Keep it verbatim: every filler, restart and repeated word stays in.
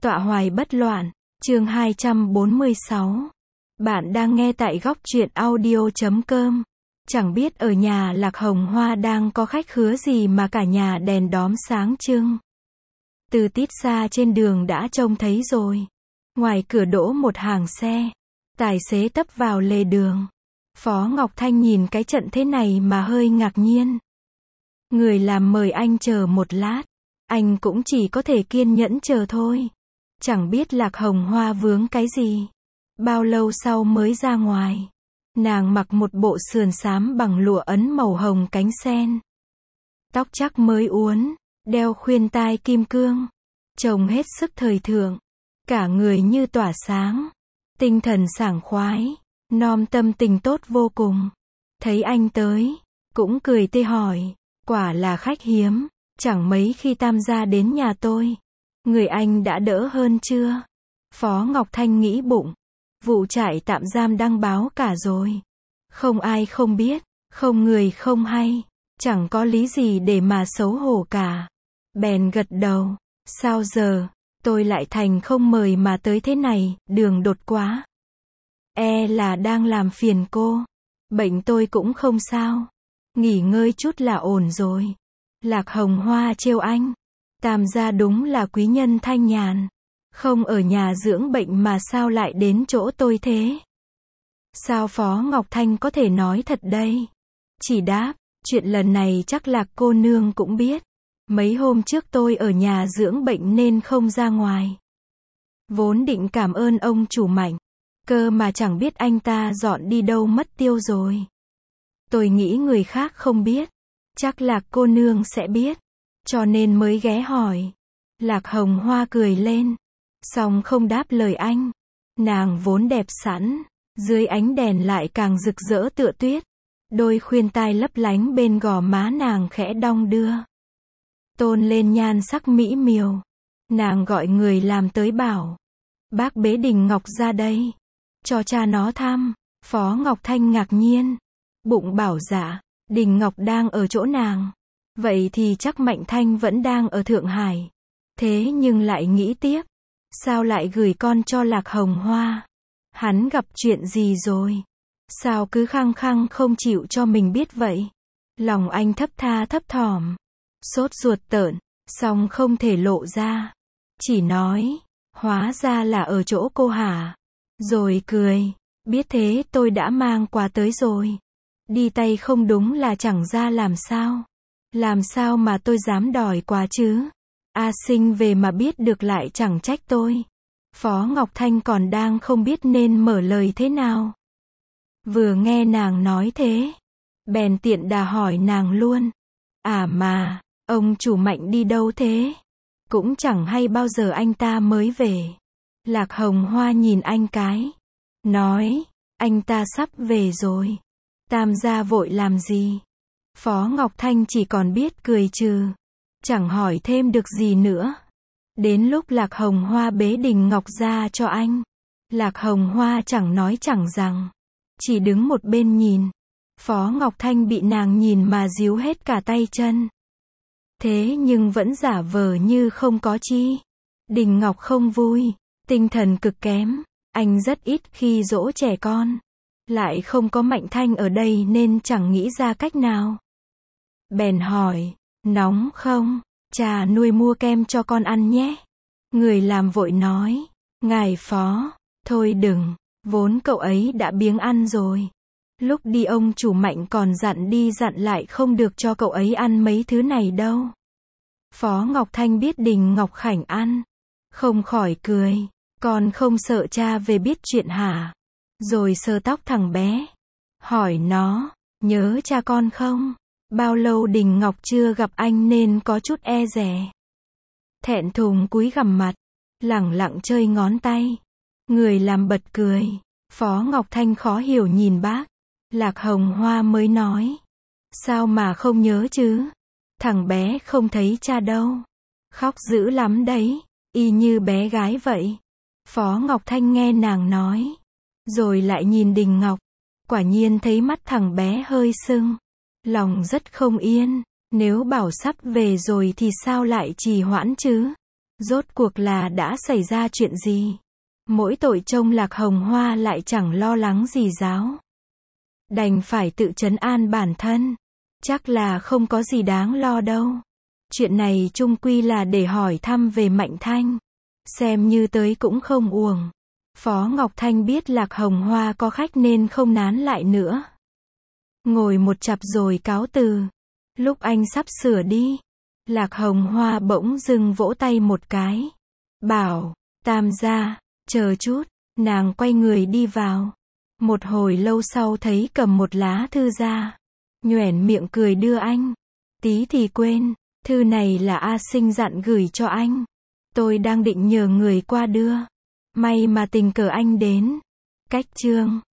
Tọa hoài bất loạn, chương hai trăm bốn mươi sáu. Bạn đang nghe tại góc truyện audio chấm com. Chẳng biết ở nhà Lạc Hồng Hoa đang có khách khứa gì mà cả nhà đèn đóm sáng trưng. Từ tít xa trên đường đã trông thấy rồi. Ngoài cửa đỗ một hàng xe. Tài xế tấp vào lề đường. Phó Ngọc Thanh nhìn cái trận thế này mà hơi ngạc nhiên. Người làm mời anh chờ một lát. Anh cũng chỉ có thể kiên nhẫn chờ thôi. Chẳng biết Lạc Hồng Hoa vướng cái gì. Bao lâu sau mới ra ngoài. Nàng mặc một bộ sườn xám bằng lụa ấn màu hồng cánh sen. Tóc chắc mới uốn, đeo khuyên tai kim cương. Trông hết sức thời thượng. Cả người như tỏa sáng. Tinh thần sảng khoái. Nom tâm tình tốt vô cùng. Thấy anh tới, cũng cười tê hỏi. Quả là khách hiếm. Chẳng mấy khi tam gia đến nhà tôi. Người anh đã đỡ hơn chưa? Phó Ngọc Thanh nghĩ bụng. Vụ trại tạm giam đăng báo cả rồi. Không ai không biết, không người không hay. Chẳng có lý gì để mà xấu hổ cả. Bèn gật đầu. Sao giờ, tôi lại thành không mời mà tới thế này, đường đột quá. E là đang làm phiền cô. Bệnh tôi cũng không sao. Nghỉ ngơi chút là ổn rồi. Lạc Hồng Hoa trêu anh. Tam gia đúng là quý nhân thanh nhàn. Không ở nhà dưỡng bệnh mà sao lại đến chỗ tôi thế? Sao Phó Ngọc Thanh có thể nói thật đây? Chỉ đáp, chuyện lần này chắc Lạc cô nương cũng biết. Mấy hôm trước tôi ở nhà dưỡng bệnh nên không ra ngoài. Vốn định cảm ơn ông chủ Mạnh. Cơ mà chẳng biết anh ta dọn đi đâu mất tiêu rồi. Tôi nghĩ người khác không biết. Chắc Lạc cô nương sẽ biết. Cho nên mới ghé hỏi. Lạc Hồng Hoa cười lên. Xong không đáp lời anh. Nàng vốn đẹp sẵn. Dưới ánh đèn lại càng rực rỡ tựa tuyết. Đôi khuyên tai lấp lánh bên gò má nàng khẽ đong đưa. Tôn lên nhan sắc mỹ miều. Nàng gọi người làm tới bảo. Bác bế Đình Ngọc ra đây. Cho cha nó thăm. Phó Ngọc Thanh ngạc nhiên. Bụng bảo dạ. Đình Ngọc đang ở chỗ nàng. Vậy thì chắc Mạnh Thanh vẫn đang ở Thượng Hải. Thế nhưng lại nghĩ tiếp. Sao lại gửi con cho Lạc Hồng Hoa? Hắn gặp chuyện gì rồi? Sao cứ khăng khăng không chịu cho mình biết vậy? Lòng anh thấp tha thấp thỏm. Sốt ruột tợn. Xong không thể lộ ra. Chỉ nói. Hóa ra là ở chỗ cô hả? Rồi cười. Biết thế tôi đã mang quà tới rồi. Đi tay không đúng là chẳng ra làm sao. Làm sao mà tôi dám đòi quà chứ? A Sinh về mà biết được lại chẳng trách tôi. Phó Ngọc Thanh còn đang không biết nên mở lời thế nào. Vừa nghe nàng nói thế. Bèn tiện đà hỏi nàng luôn. À mà, ông chủ Mạnh đi đâu thế? Cũng chẳng hay bao giờ anh ta mới về. Lạc Hồng Hoa nhìn anh cái. Nói, anh ta sắp về rồi. Tam gia vội làm gì? Phó Ngọc Thanh chỉ còn biết cười trừ. Chẳng hỏi thêm được gì nữa. Đến lúc Lạc Hồng Hoa bế Đình Ngọc ra cho anh. Lạc Hồng Hoa chẳng nói chẳng rằng. Chỉ đứng một bên nhìn. Phó Ngọc Thanh bị nàng nhìn mà díu hết cả tay chân. Thế nhưng vẫn giả vờ như không có chi. Đình Ngọc không vui. Tinh thần cực kém. Anh rất ít khi dỗ trẻ con. Lại không có Mạnh Thanh ở đây nên chẳng nghĩ ra cách nào. Bèn hỏi. Nóng không? Cha nuôi mua kem cho con ăn nhé. Người làm vội nói. Ngài Phó. Thôi đừng. Vốn cậu ấy đã biếng ăn rồi. Lúc đi ông chủ Mạnh còn dặn đi dặn lại không được cho cậu ấy ăn mấy thứ này đâu. Phó Ngọc Thanh biết Đình Ngọc khảnh ăn. Không khỏi cười. Con không sợ cha về biết chuyện hả? Rồi sờ tóc thằng bé. Hỏi nó. Nhớ cha con không? Bao lâu Đình Ngọc chưa gặp anh nên có chút e dè. Thẹn thùng cúi gằm mặt. Lẳng lặng chơi ngón tay. Người làm bật cười. Phó Ngọc Thanh khó hiểu nhìn bác. Lạc Hồng Hoa mới nói. Sao mà không nhớ chứ? Thằng bé không thấy cha đâu. Khóc dữ lắm đấy. Y như bé gái vậy. Phó Ngọc Thanh nghe nàng nói. Rồi lại nhìn Đình Ngọc. Quả nhiên thấy mắt thằng bé hơi sưng. Lòng rất không yên. Nếu bảo sắp về rồi thì sao lại trì hoãn chứ? Rốt cuộc là đã xảy ra chuyện gì? Mỗi tội trông Lạc Hồng Hoa lại chẳng lo lắng gì giáo. Đành phải tự trấn an bản thân. Chắc là không có gì đáng lo đâu. Chuyện này chung quy là để hỏi thăm về Mạnh Thanh. Xem như tới cũng không uổng. Phó Ngọc Thanh biết Lạc Hồng Hoa có khách nên không nán lại nữa. Ngồi một chặp rồi cáo từ. Lúc anh sắp sửa đi, Lạc Hồng Hoa bỗng dưng vỗ tay một cái. Bảo, Tam gia, chờ chút, nàng quay người đi vào. Một hồi lâu sau thấy cầm một lá thư ra. Nhoẻn miệng cười đưa anh. Tí thì quên, thư này là A Sinh dặn gửi cho anh. Tôi đang định nhờ người qua đưa. May mà tình cờ anh đến. Cách chương